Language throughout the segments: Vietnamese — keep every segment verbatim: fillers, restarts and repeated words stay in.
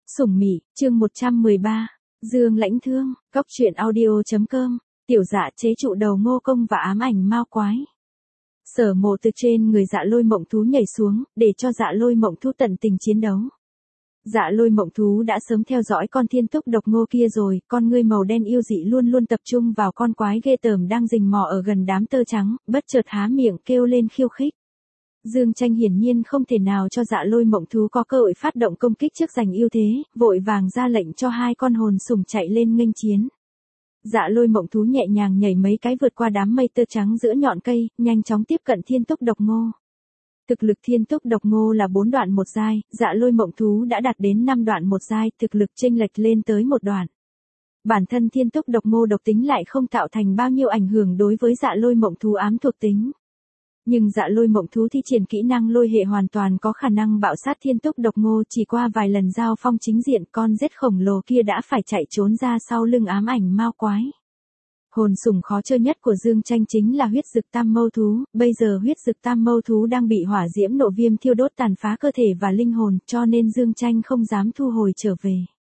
Sủng Mị, chương một trăm mười ba, Dương Lãnh Thương, Cóc truyện audio.com, tiểu dạ chế trụ đầu Ngô Công và ám ảnh Mao Quái. Sở Mộ từ trên người Dạ Lôi Mộng Thú nhảy xuống, để cho Dạ Lôi Mộng Thú tận tình chiến đấu. Dạ Lôi Mộng Thú đã sớm theo dõi con thiên túc độc ngô kia rồi, con ngươi màu đen yêu dị luôn luôn tập trung vào con quái ghê tởm đang rình mò ở gần đám tơ trắng, bất chợt há miệng kêu lên khiêu khích. Dương Tranh hiển nhiên không thể nào cho Dạ Lôi Mộng Thú có cơ hội phát động công kích trước giành ưu thế, vội vàng ra lệnh cho hai con hồn sủng chạy lên nghênh chiến. Dạ Lôi Mộng Thú nhẹ nhàng nhảy mấy cái vượt qua đám mây tơ trắng giữa nhọn cây, nhanh chóng tiếp cận thiên túc độc ngô. Thực lực thiên túc độc ngô là bốn đoạn một giai, Dạ Lôi Mộng Thú đã đạt đến năm đoạn một giai, thực lực chênh lệch lên tới một đoạn. Bản thân thiên túc độc ngô độc tính lại không tạo thành bao nhiêu ảnh hưởng đối với Dạ Lôi Mộng Thú ám thuộc tính. Nhưng Dạ Lôi Mộng Thú thi triển kỹ năng lôi hệ hoàn toàn có khả năng bạo sát thiên túc độc ngô, chỉ qua vài lần giao phong chính diện con rết khổng lồ kia đã phải chạy trốn ra sau lưng ám ảnh Mao Quái. Hồn sủng khó chơi nhất của Dương Tranh chính là huyết dực tam mâu thú, bây giờ huyết dực tam mâu thú đang bị hỏa diễm nộ viêm thiêu đốt tàn phá cơ thể và linh hồn, cho nên Dương Tranh không dám thu hồi trở về.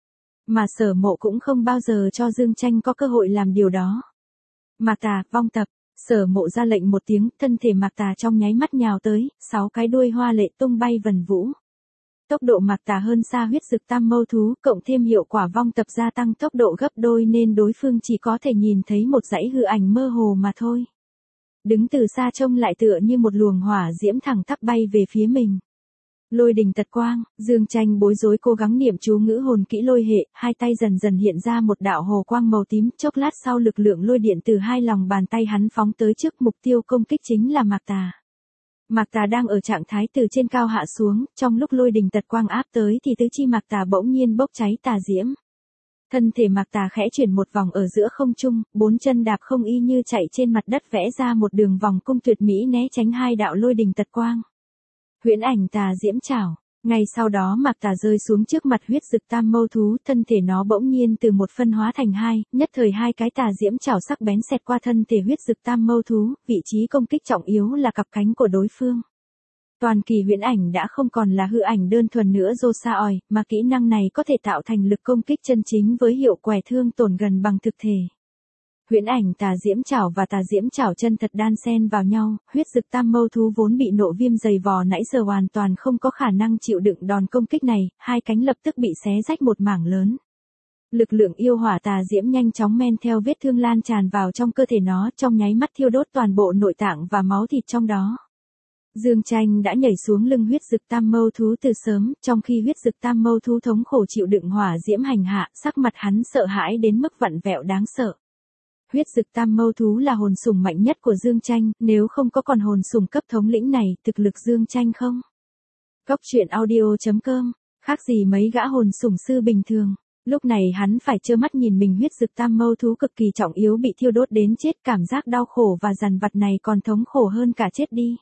Mà Sở Mộ cũng không bao giờ cho Dương Tranh có cơ hội làm điều đó. Mạc Tà, vong tập. Sở Mộ ra lệnh một tiếng, thân thể Mạc Tà trong nháy mắt nhào tới, sáu cái đuôi hoa lệ tung bay vần vũ. Tốc độ Mạc Tà hơn xa huyết dực tam mâu thú, cộng thêm hiệu quả vong tập gia tăng tốc độ gấp đôi nên đối phương chỉ có thể nhìn thấy một dãy hư ảnh mơ hồ mà thôi. Đứng từ xa trông lại tựa như một luồng hỏa diễm thẳng tắp bay về phía mình. Lôi đình tật quang, Dương Tranh bối rối cố gắng niệm chú ngữ hồn kỹ lôi hệ, hai tay dần dần hiện ra một đạo hồ quang màu tím, chốc lát sau lực lượng lôi điện từ hai lòng bàn tay hắn phóng tới trước mục tiêu công kích chính là Mạc Tà. Mạc Tà đang ở trạng thái từ trên cao hạ xuống, trong lúc lôi đình tật quang áp tới thì tứ chi Mạc Tà bỗng nhiên bốc cháy tà diễm. Thân thể Mạc Tà khẽ chuyển một vòng ở giữa không trung, bốn chân đạp không y như chạy trên mặt đất vẽ ra một đường vòng cung tuyệt mỹ né tránh hai đạo lôi đình tật quang. Huyễn ảnh tà diễm chảo. Ngay sau đó Mạc Tà rơi xuống trước mặt huyết dực tam mâu thú, thân thể nó bỗng nhiên từ một phân hóa thành hai, nhất thời hai cái tà diễm chảo sắc bén xẹt qua thân thể huyết dực tam mâu thú, vị trí công kích trọng yếu là cặp cánh của đối phương. Toàn kỳ huyễn ảnh đã không còn là hư ảnh đơn thuần nữa rô sa ỏi, mà kỹ năng này có thể tạo thành lực công kích chân chính với hiệu quẻ thương tổn gần bằng thực thể. Huyễn ảnh tà diễm chảo và tà diễm chảo chân thật đan xen vào nhau, huyết dực tam mâu thú vốn bị nộ viêm dày vò nãy giờ hoàn toàn không có khả năng chịu đựng đòn công kích này, hai cánh lập tức bị xé rách một mảng lớn. Lực lượng yêu hỏa tà diễm nhanh chóng men theo vết thương lan tràn vào trong cơ thể nó, trong nháy mắt thiêu đốt toàn bộ nội tạng và máu thịt trong đó. Dương Tranh đã nhảy xuống lưng huyết dực tam mâu thú từ sớm, trong khi huyết dực tam mâu thú thống khổ chịu đựng hỏa diễm hành hạ, sắc mặt hắn sợ hãi đến mức vặn vẹo đáng sợ. Huyết dực tam mâu thú là hồn sủng mạnh nhất của Dương Tranh, nếu không có con hồn sủng cấp thống lĩnh này, thực lực Dương Tranh không. Cóc truyện audio.com, khác gì mấy gã hồn sủng sư bình thường. Lúc này hắn phải trơ mắt nhìn mình huyết dực tam mâu thú cực kỳ trọng yếu bị thiêu đốt đến chết, cảm giác đau khổ và dằn vặt này còn thống khổ hơn cả chết đi.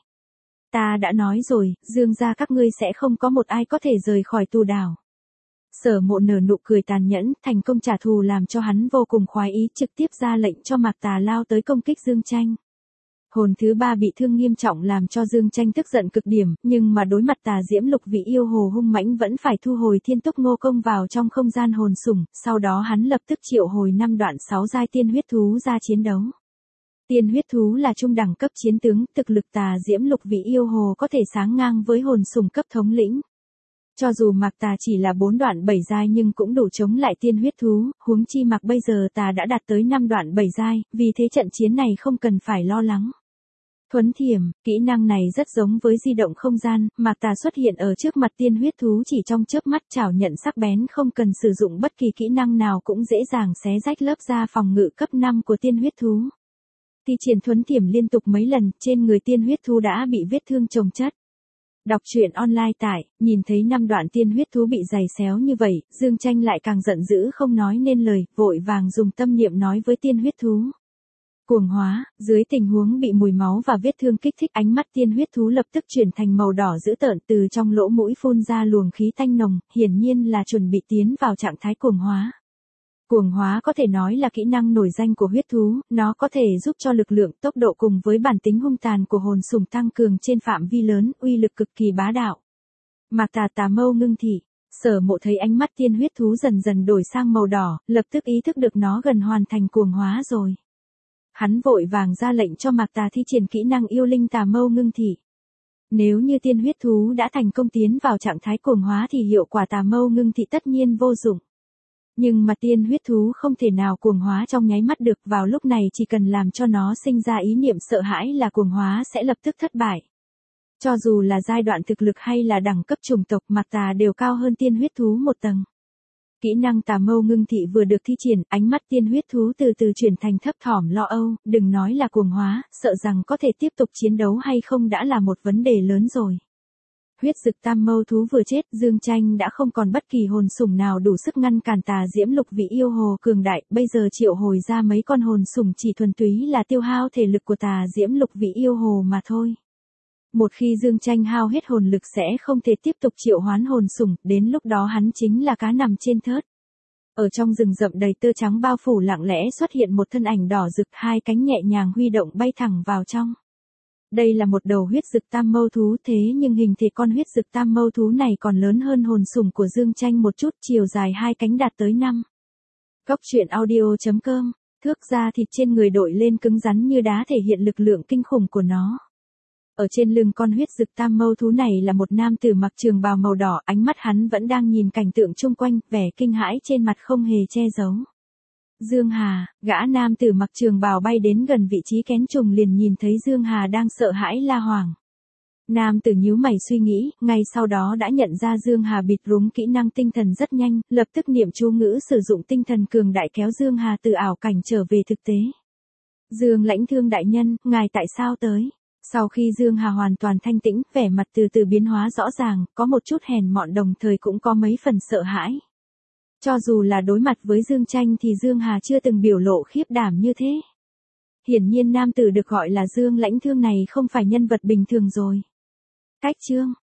Ta đã nói rồi, Dương gia các ngươi sẽ không có một ai có thể rời khỏi tù đảo. Sở Mộ nở nụ cười tàn nhẫn, thành công trả thù làm cho hắn vô cùng khoái ý, trực tiếp ra lệnh cho Mạc Tà lao tới công kích Dương Tranh. Hồn thứ ba bị thương nghiêm trọng làm cho Dương Tranh tức giận cực điểm, nhưng mà đối mặt tà diễm lục vị yêu hồ hung mãnh vẫn phải thu hồi thiên túc ngô công vào trong không gian hồn sủng, sau đó hắn lập tức triệu hồi năm đoạn sáu giai tiên huyết thú ra chiến đấu. Tiên huyết thú là trung đẳng cấp chiến tướng, thực lực tà diễm lục vị yêu hồ có thể sánh ngang với hồn sủng cấp thống lĩnh. Cho dù Mạc Tà chỉ là bốn đoạn bảy giai nhưng cũng đủ chống lại tiên huyết thú, huống chi Mạc bây giờ Tà đã đạt tới năm đoạn bảy giai, vì thế trận chiến này không cần phải lo lắng. Thuấn thiểm, kỹ năng này rất giống với di động không gian, Mạc Tà xuất hiện ở trước mặt tiên huyết thú chỉ trong chớp mắt, chảo nhận sắc bén không cần sử dụng bất kỳ kỹ năng nào cũng dễ dàng xé rách lớp da phòng ngự cấp năm của tiên huyết thú. Thi triển thuấn thiểm liên tục mấy lần, trên người tiên huyết thú đã bị vết thương chồng chất. Đọc truyện online tại, nhìn thấy năm đoạn tiên huyết thú bị giày xéo như vậy, Dương Tranh lại càng giận dữ không nói nên lời, vội vàng dùng tâm niệm nói với tiên huyết thú. Cuồng hóa, dưới tình huống bị mùi máu và vết thương kích thích, ánh mắt tiên huyết thú lập tức chuyển thành màu đỏ dữ tợn, từ trong lỗ mũi phun ra luồng khí tanh nồng, hiển nhiên là chuẩn bị tiến vào trạng thái cuồng hóa. Cuồng hóa có thể nói là kỹ năng nổi danh của huyết thú, nó có thể giúp cho lực lượng, tốc độ cùng với bản tính hung tàn của hồn sủng tăng cường trên phạm vi lớn, uy lực cực kỳ bá đạo. Mạc Tà tà mâu ngưng thị, Sở Mộ thấy ánh mắt tiên huyết thú dần dần đổi sang màu đỏ, lập tức ý thức được nó gần hoàn thành cuồng hóa rồi. Hắn vội vàng ra lệnh cho Mạc Tà thi triển kỹ năng yêu linh tà mâu ngưng thị. Nếu như tiên huyết thú đã thành công tiến vào trạng thái cuồng hóa thì hiệu quả tà mâu ngưng thị tất nhiên vô dụng. Nhưng mà tiên huyết thú không thể nào cuồng hóa trong nháy mắt được, vào lúc này chỉ cần làm cho nó sinh ra ý niệm sợ hãi là cuồng hóa sẽ lập tức thất bại. Cho dù là giai đoạn thực lực hay là đẳng cấp chủng tộc, Mạc Tà đều cao hơn tiên huyết thú một tầng. Kỹ năng tà mâu ngưng thị vừa được thi triển, ánh mắt tiên huyết thú từ từ chuyển thành thấp thỏm lo âu, đừng nói là cuồng hóa, sợ rằng có thể tiếp tục chiến đấu hay không đã là một vấn đề lớn rồi. Huyết dực tam mâu thú vừa chết, Dương Tranh đã không còn bất kỳ hồn sủng nào đủ sức ngăn cản tà diễm lục vị yêu hồ cường đại, bây giờ triệu hồi ra mấy con hồn sủng chỉ thuần túy là tiêu hao thể lực của tà diễm lục vị yêu hồ mà thôi. Một khi Dương Tranh hao hết hồn lực sẽ không thể tiếp tục triệu hoán hồn sủng, đến lúc đó hắn chính là cá nằm trên thớt. Ở trong rừng rậm đầy tơ trắng bao phủ lặng lẽ xuất hiện một thân ảnh đỏ rực, hai cánh nhẹ nhàng huy động bay thẳng vào trong. Đây là một đầu huyết dực tam mâu thú, thế nhưng hình thể con huyết dực tam mâu thú này còn lớn hơn hồn sủng của Dương Tranh một chút, chiều dài hai cánh đạt tới năm. Cốc truyện audio chấm com, thước da thịt trên người đội lên cứng rắn như đá thể hiện lực lượng kinh khủng của nó. Ở trên lưng con huyết dực tam mâu thú này là một nam tử mặc trường bào màu đỏ, ánh mắt hắn vẫn đang nhìn cảnh tượng chung quanh, vẻ kinh hãi trên mặt không hề che giấu. Dương Hà, gã nam tử mặc trường bào bay đến gần vị trí kén trùng liền nhìn thấy Dương Hà đang sợ hãi la hoảng. Nam tử nhíu mày suy nghĩ, ngay sau đó đã nhận ra Dương Hà bịt rúng kỹ năng tinh thần rất nhanh, lập tức niệm chú ngữ sử dụng tinh thần cường đại kéo Dương Hà từ ảo cảnh trở về thực tế. Dương Lãnh Thương đại nhân, ngài tại sao tới? Sau khi Dương Hà hoàn toàn thanh tĩnh, vẻ mặt từ từ biến hóa rõ ràng, có một chút hèn mọn đồng thời cũng có mấy phần sợ hãi. Cho dù là đối mặt với Dương Tranh thì Dương Hà chưa từng biểu lộ khiếp đảm như thế. Hiển nhiên nam tử được gọi là Dương Lãnh Thương này không phải nhân vật bình thường rồi. Cách chương,